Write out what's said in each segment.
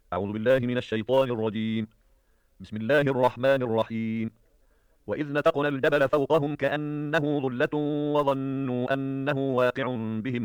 أعوذ بالله من الشيطان الرجيم. بسم الله الرحمن الرحيم. وإذ نتقنا الجبل فوقهم كأنه ظلة وظنوا أنه واقع بهم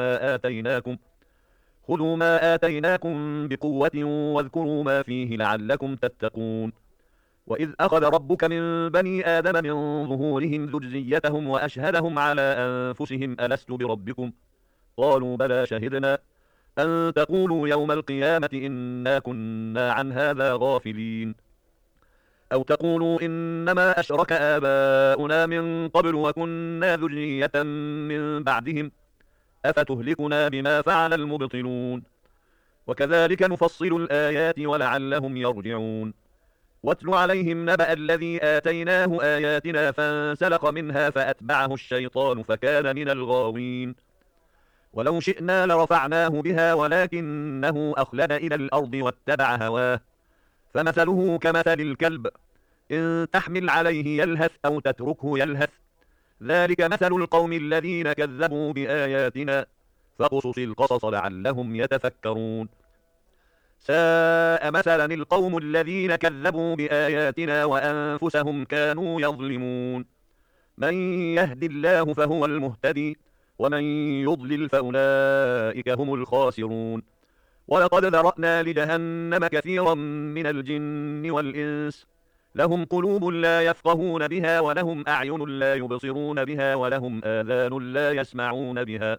خذوا ما آتيناكم بقوة واذكروا ما فيه لعلكم تتقون. وإذ أخذ ربك من بني آدم من ظهورهم ذريتهم وأشهدهم على أنفسهم ألست بربكم؟ قالوا بلى شهدنا أن تقولوا يوم القيامة إنا كنا عن هذا غافلين أو تقولوا إنما أشرك آباؤنا من قبل وكنا ذرية من بعدهم أفتهلكنا بما فعل المبطلون وكذلك نفصل الآيات ولعلهم يرجعون. واتل عليهم نبأ الذي آتيناه آياتنا فانسلخ منها فأتبعه الشيطان فكان من الغاوين. ولو شئنا لرفعناه بها ولكنه أخلد إلى الأرض واتبع هواه فمثله كمثل الكلب إن تحمل عليه يلهث أو تتركه يلهث ذلك مثل القوم الذين كذبوا بآياتنا فاقصص القصص لعلهم يتفكرون. ساء مثلا القوم الذين كذبوا بآياتنا وأنفسهم كانوا يظلمون. من يهد الله فهو المهتدي ومن يضلل فأولئك هم الخاسرون. ولقد ذرأنا لجهنم كثيرا من الجن والإنس لهم قلوب لا يفقهون بها ولهم أعين لا يبصرون بها ولهم آذان لا يسمعون بها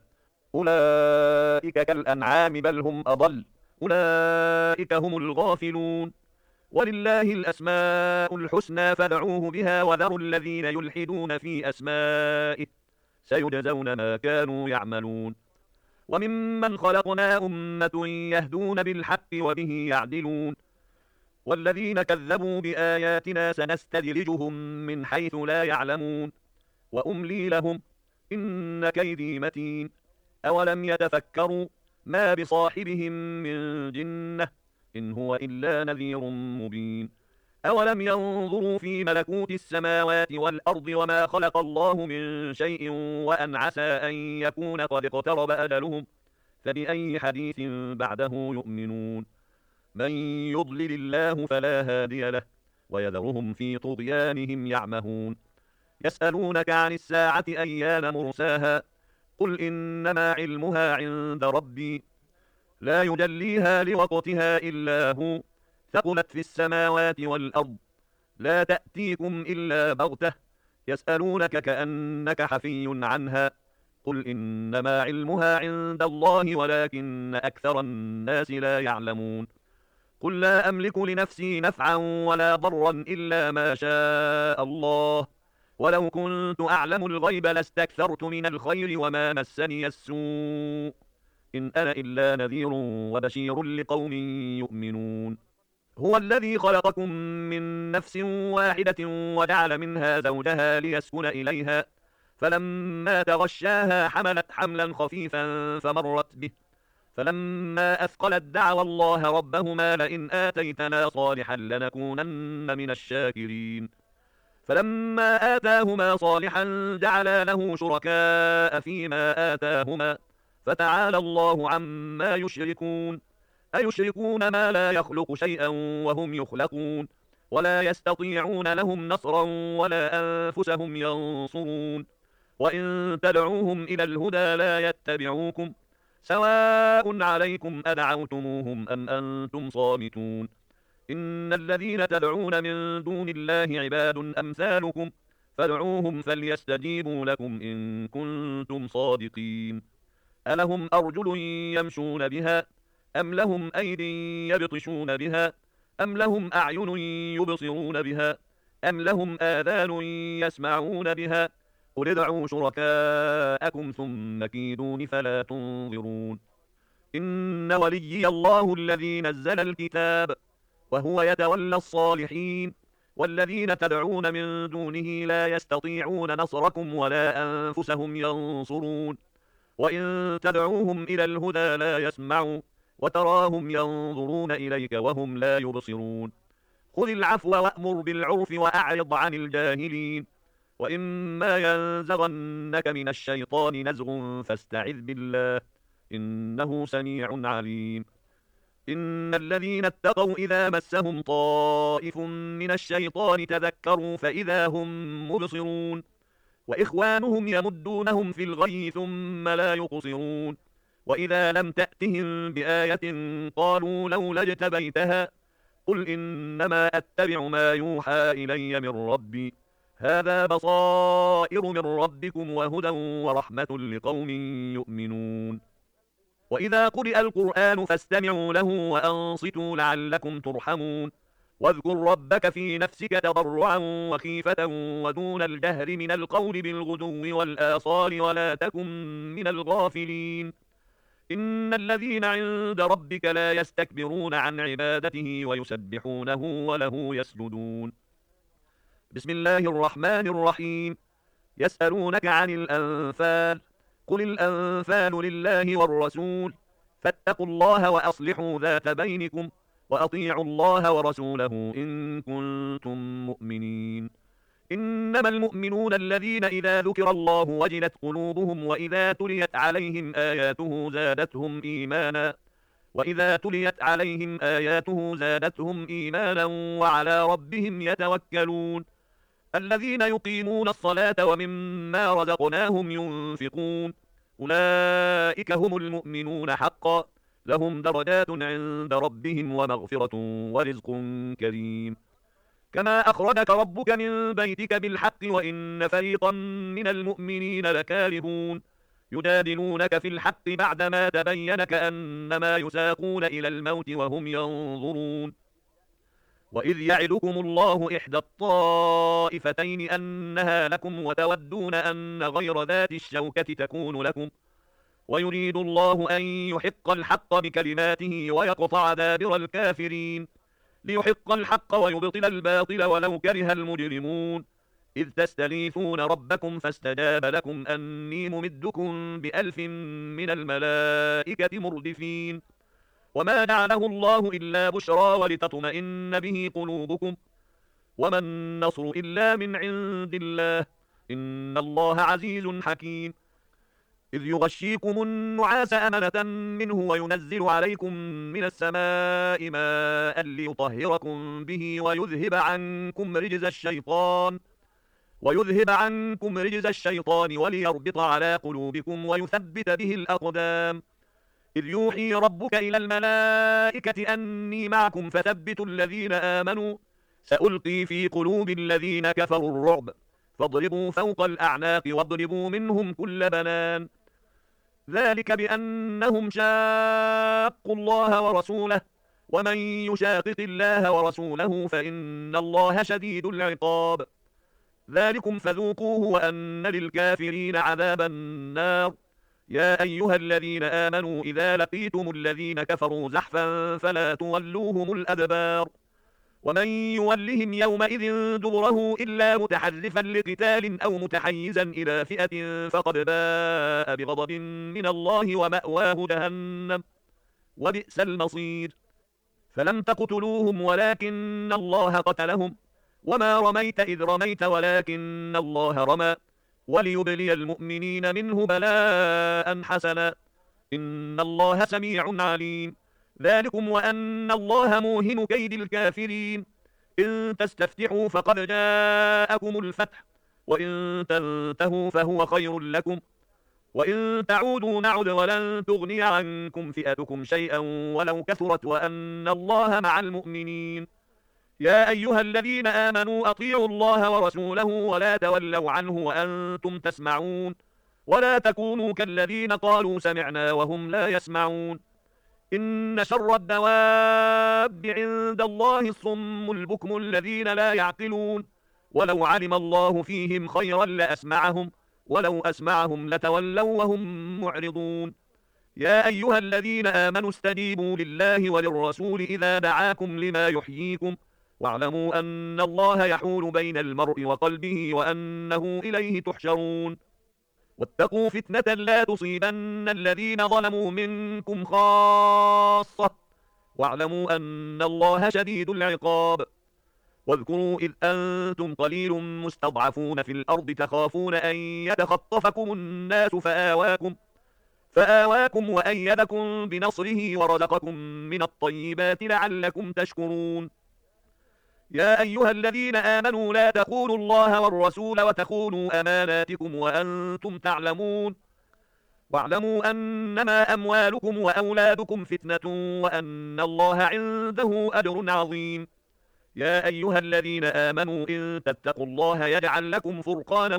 أولئك كالأنعام بل هم أضل أولئك هم الغافلون. ولله الأسماء الحسنى فادعوه بها وذروا الذين يلحدون في أسمائه سيجزون ما كانوا يعملون. وممن خلقنا أمة يهدون بالحق وبه يعدلون. والذين كذبوا بآياتنا سنستدرجهم من حيث لا يعلمون وأملي لهم إن كيدي متين. أولم يتفكروا ما بصاحبهم من جنة إن هو إلا نذير مبين. أولم ينظروا في ملكوت السماوات والأرض وما خلق الله من شيء وأن عسى أن يكون قد اقترب أجلهم فبأي حديث بعده يؤمنون. من يضلل الله فلا هادي له ويذرهم في طغيانهم يعمهون. يسألونك عن الساعة أيان مرساها قل إنما علمها عند ربي لا يجليها لوقتها إلا هو ثقلت في السماوات والأرض لا تأتيكم إلا بغتة يسألونك كأنك حفي عنها قل إنما علمها عند الله ولكن أكثر الناس لا يعلمون. قل لا أملك لنفسي نفعا ولا ضرا إلا ما شاء الله ولو كنت أعلم الغيب لاستكثرت من الخير وما مسني السوء إن أنا إلا نذير وبشير لقوم يؤمنون. هو الذي خلقكم من نفس واحدة وجعل منها زوجها ليسكن إليها فلما تغشاها حملت حملا خفيفا فمرت به فلما أثقلت دعوى الله ربهما لئن آتيتنا صالحا لنكونن من الشاكرين فلما آتاهما صالحا جعلا له شركاء فيما آتاهما فتعالى الله عما يشركون. أيشركون ما لا يخلق شيئا وهم يخلقون ولا يستطيعون لهم نصرا ولا أنفسهم ينصرون. وإن تدعوهم إلى الهدى لا يتبعوكم سواء عليكم أدعوتموهم أم أنتم صامتون. إن الذين تدعون من دون الله عباد أمثالكم فادعوهم فليستجيبوا لكم إن كنتم صادقين. ألهم أرجل يمشون بها أم لهم أيد يبطشون بها أم لهم أعين يبصرون بها أم لهم آذان يسمعون بها قل ادعوا شركاءكم ثم كيدون فلا تنظرون. إن وليي الله الذي نزل الكتاب وهو يتولى الصالحين والذين تدعون من دونه لا يستطيعون نصركم ولا أنفسهم ينصرون. وإن تدعوهم إلى الهدى لا يسمعوا وتراهم ينظرون إليك وهم لا يبصرون. خذ العفو وأمر بالعرف وأعرض عن الجاهلين. وإما ينزغنك من الشيطان نزغ فاستعذ بالله إنه سميع عليم. إن إن الذين اتقوا إذا مسهم طائف من الشيطان تذكروا فإذا هم مبصرون وإخوانهم يمدونهم في الغي ثم لا يقصرون وإذا لم تأتهم بآية قالوا لولا اجتبيتها قل إنما أتبع ما يوحى إلي من ربي هذا بصائر من ربكم وهدى ورحمة لقوم يؤمنون وإذا قرئ القرآن فاستمعوا له وأنصتوا لعلكم ترحمون واذكر ربك في نفسك تضرعا وخيفة ودون الجهر من القول بالغدو والآصال ولا تكن من الغافلين إن الذين عند ربك لا يستكبرون عن عبادته ويسبحونه وله يسجدون بسم الله الرحمن الرحيم يسألونك عن الأنفال قل الأنفال لله والرسول فاتقوا الله وأصلحوا ذات بينكم وأطيعوا الله ورسوله إن كنتم مؤمنين إنما المؤمنون الذين إذا ذكر الله وجلت قلوبهم وإذا تليت عليهم آياته زادتهم إيمانا وعلى ربهم يتوكلون الذين يقيمون الصلاة ومما رزقناهم ينفقون أولئك هم المؤمنون حقا لهم درجات عند ربهم ومغفرة ورزق كريم كما أخرجك ربك من بيتك بالحق وإن فريقا من المؤمنين لكارهون يجادلونك في الحق بعدما تبين كأنما يساقون إلى الموت وهم ينظرون وإذ يعدكم الله إحدى الطائفتين أنها لكم وتودون أن غير ذات الشوكة تكون لكم ويريد الله أن يحق الحق بكلماته ويقطع دابر الكافرين ليحق الحق ويبطل الباطل ولو كره المجرمون إذ تستغيثون ربكم فاستجاب لكم أني ممدكم ب1000 من الملائكة مردفين وما جعله الله إلا بشرى ولتطمئن به قلوبكم وما النصر إلا من عند الله إن الله عزيز حكيم إذ يغشيكم النعاس أمنة منه وينزل عليكم من السماء ماء ليطهركم به ويذهب عنكم رجز الشيطان وليربط على قلوبكم ويثبت به الأقدام إذ يوحي ربك إلى الملائكة أني معكم فثبتوا الذين آمنوا سألقي في قلوب الذين كفروا الرعب فاضربوا فوق الأعناق واضربوا منهم كل بنان ذلك بأنهم شاقوا الله ورسوله ومن يشاقق الله ورسوله فإن الله شديد العقاب ذلكم فذوقوه وأن للكافرين عذاب النار يا أيها الذين آمنوا إذا لقيتم الذين كفروا زحفا فلا تولوهم الأدبار ومن يولهم يومئذ دبره إلا متحرفا لقتال أو متحيزا إلى فئة فقد باء بغضب من الله ومأواه جهنم وبئس المصير فلم تقتلوهم ولكن الله قتلهم وما رميت إذ رميت ولكن الله رمى وليبلي المؤمنين منه بلاء حسنا إن الله سميع عليم ذلكم وأن الله موهن كيد الكافرين إن تستفتحوا فقد جاءكم الفتح وإن تنتهوا فهو خير لكم وإن تعودوا نعد ولن تغني عنكم فئتكم شيئا ولو كثرت وأن الله مع المؤمنين يا أيها الذين آمنوا أطيعوا الله ورسوله ولا تولوا عنه وأنتم تسمعون ولا تكونوا كالذين قالوا سمعنا وهم لا يسمعون إن شر الدواب عند الله الصم البكم الذين لا يعقلون ولو علم الله فيهم خيرا لأسمعهم ولو أسمعهم لتولوا وهم معرضون يا أيها الذين آمنوا استجيبوا لله وللرسول إذا دعاكم لما يحييكم واعلموا أن الله يحول بين المرء وقلبه وأنه إليه تحشرون واتقوا فتنة لا تصيبن الذين ظلموا منكم خاصة واعلموا أن الله شديد العقاب واذكروا إذ أنتم قليل مستضعفون في الأرض تخافون أن يتخطفكم الناس فآواكم وأيدكم بنصره ورزقكم من الطيبات لعلكم تشكرون. يا أيها الذين آمنوا لا تخونوا الله والرسول وتخونوا أماناتكم وأنتم تعلمون. واعلموا أنما أموالكم وأولادكم فتنة وأن الله عنده أجر عظيم. يا أيها الذين آمنوا إن تتقوا الله يجعل لكم فرقانا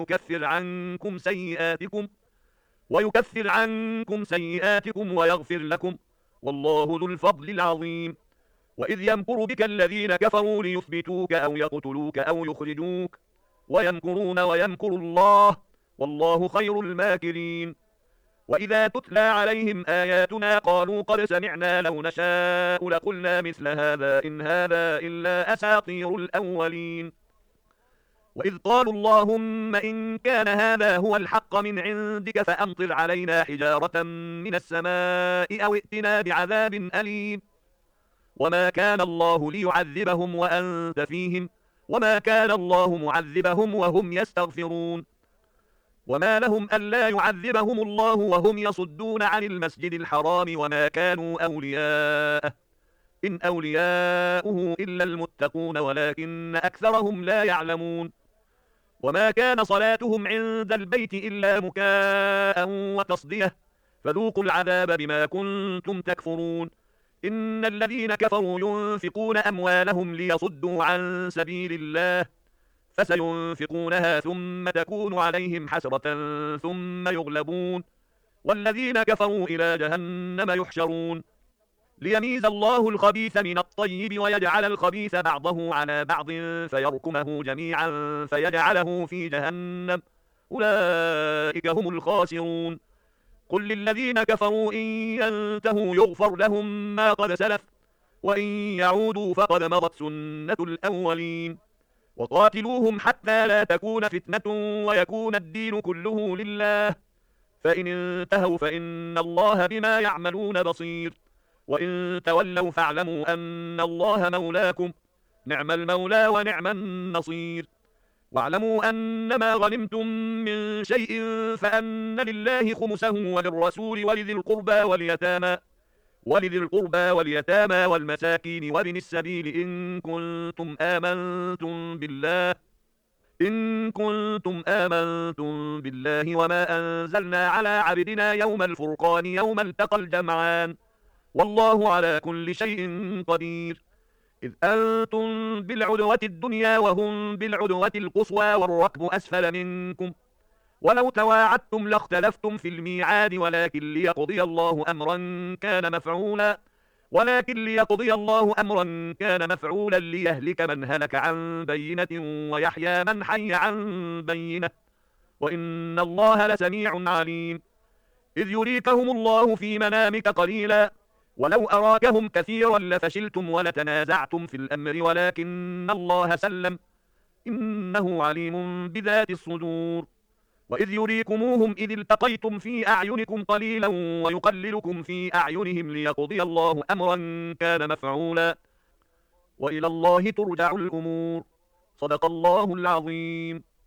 ويكفر عنكم سيئاتكم ويغفر لكم، والله ذو الفضل العظيم. وإذ يمكر بك الذين كفروا ليثبتوك أو يقتلوك أو يخرجوك، ويمكرون ويمكر الله، والله خير الماكرين. وإذا تتلى عليهم آياتنا قالوا قد سمعنا لو نشاء لقلنا مثل هذا إن هذا إلا أساطير الأولين. وإذ قالوا اللهم إن كان هذا هو الحق من عندك فأمطر علينا حجارة من السماء أو ائتنا بعذاب أليم. وما كان الله ليعذبهم وأنت فيهم، وما كان الله معذبهم وهم يستغفرون. وما لهم ألا يعذبهم الله وهم يصدون عن المسجد الحرام وما كانوا أولياءه إن أولياؤه إلا المتقون ولكن أكثرهم لا يعلمون. وما كان صلاتهم عند البيت إلا مكاء وتصدية، فذوقوا العذاب بما كنتم تكفرون. إن الذين كفروا ينفقون أموالهم ليصدوا عن سبيل الله فسينفقونها ثم تكون عليهم حسرة ثم يغلبون، والذين كفروا إلى جهنم يحشرون. ليميز الله الخبيث من الطيب ويجعل الخبيث بعضه على بعض فيركمه جميعا فيجعله في جهنم، أولئك هم الخاسرون. قل للذين كفروا إن ينتهوا يغفر لهم ما قد سلف وإن يعودوا فقد مضت سنة الأولين. وقاتلوهم حتى لا تكون فتنة ويكون الدين كله لله، فإن انتهوا فإن الله بما يعملون بصير. وإن تولوا فاعلموا أن الله مولاكم، نعم المولى ونعم النصير. واعلموا أنما غنمتم من شيء فأن لله خمسه وللرسول ولذي القربى واليتامى والمساكين وابن السبيل إن كنتم آمنتم بالله وما أنزلنا على عبدنا يوم الفرقان يوم التقى الجمعان، والله على كل شيء قدير. إذ أنتم بالعدوة الدنيا وهم بالعدوة القصوى والركب أسفل منكم، ولو تواعدتم لاختلفتم في الميعاد ولكن ليقضي الله أمرا كان مفعولا ليهلك من هلك عن بينة ويحيى من حي عن بينة، وإن الله لسميع عليم. إذ يريكهم الله في منامك قليلا ولو أراكهم كثيرا لفشلتم ولتنازعتم في الأمر ولكن الله سلم، إنه عليم بذات الصدور. وإذ يريكموهم إذ التقيتم في أعينكم قليلا ويقللكم في أعينهم ليقضي الله أمرا كان مفعولا، وإلى الله ترجع الأمور. صدق الله العظيم.